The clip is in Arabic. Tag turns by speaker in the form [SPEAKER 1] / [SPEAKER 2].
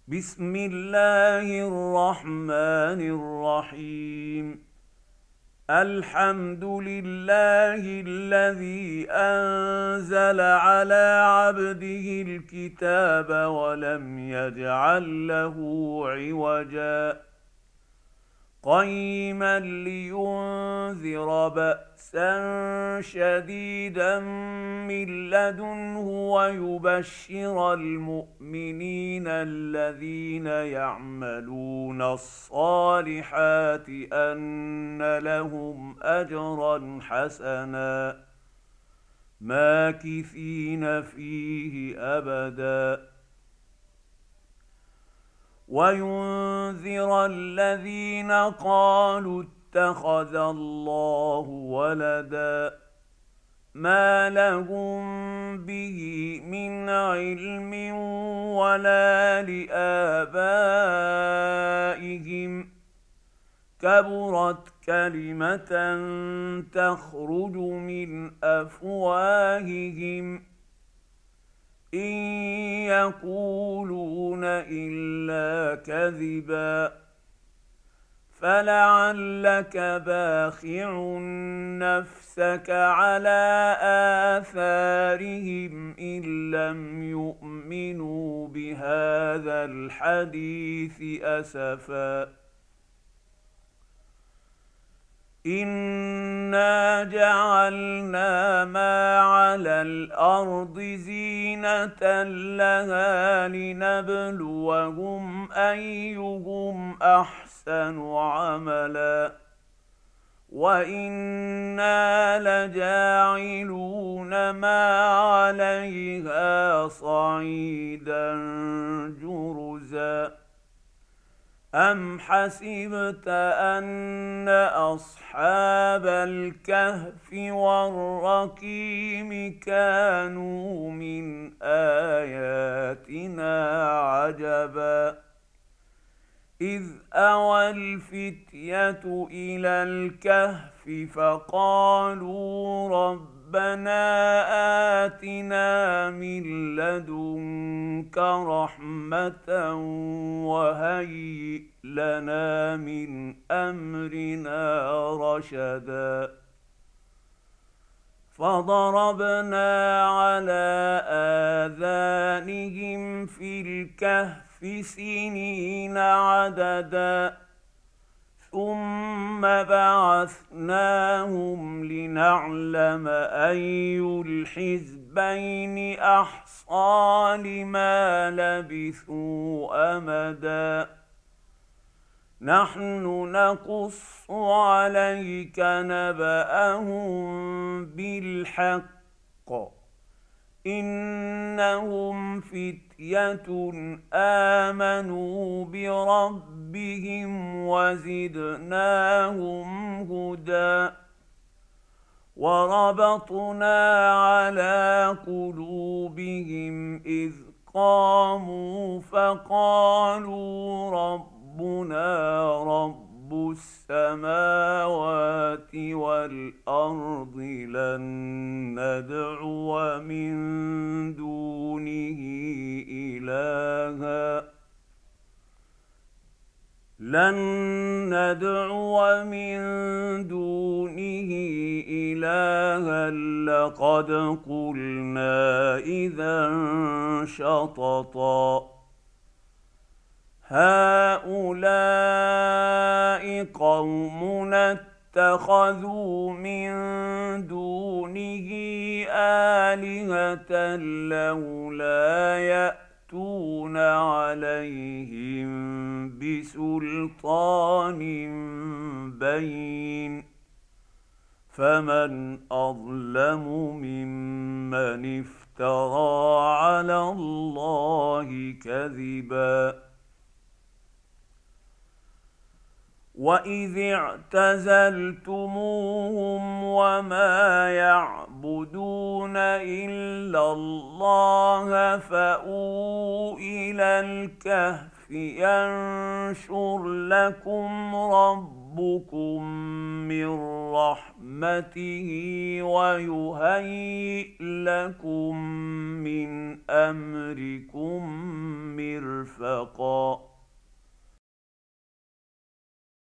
[SPEAKER 1] بسم الله الرحمن الرحيم. الحمد لله الذي أنزل على عبده الكتاب ولم يجعل له عوجا قيما لينذر بأسا شديدا من لدنه ويبشر المؤمنين الذين يعملون الصالحات أن لهم أجرا حسنا ماكثين فيه أبدا وينذر الذين قالوا اتخذ الله ولدا ما لهم به من علم ولا لآبائهم كبرت كلمة تخرج من أفواههم إن يقولون إلا كذبا فلعلك باخع نفسك على آثارهم إن لم يؤمنوا بهذا الحديث أسفا إنا جعلنا ما على الأرض زينة لها لنبلوهم أيهم أحسن عملا وإنا لجاعلون ما عليها صعيدا جرزا أم حسبت أن أصحاب الكهف والرقيم كانوا من آياتنا عجبا إذ أوى الفتية إلى الكهف فقالوا ربنا آتنا من لدنك رحمة وهيئ لنا من أمرنا رشدا فضربنا على آذانهم في الكهف سنين عددا ثم بعثناهم لنعلم أي الحزبين أحصى لما لبثوا أمدا نحن نقص عليك نبأهم بالحق إنهم فتية آمنوا بربهم وزدناهم هدى وربطنا على قلوبهم إذ قاموا فقالوا ربنا رب السماوات والأرض لن ندعو من دونه إلها لقد قلنا إذا شططا هؤلاء قومنا اتخذوا من دونه آلهة لولا يأتون عليهم بسلطان بين فمن أظلم ممن افترى على الله كذبا وإذ اعتزلتموهم وما يعبدون إلا الله فأووا إلى الكهف ينشر لكم ربكم ربكم من رحمته ويهيئ لكم من امركم مرفقا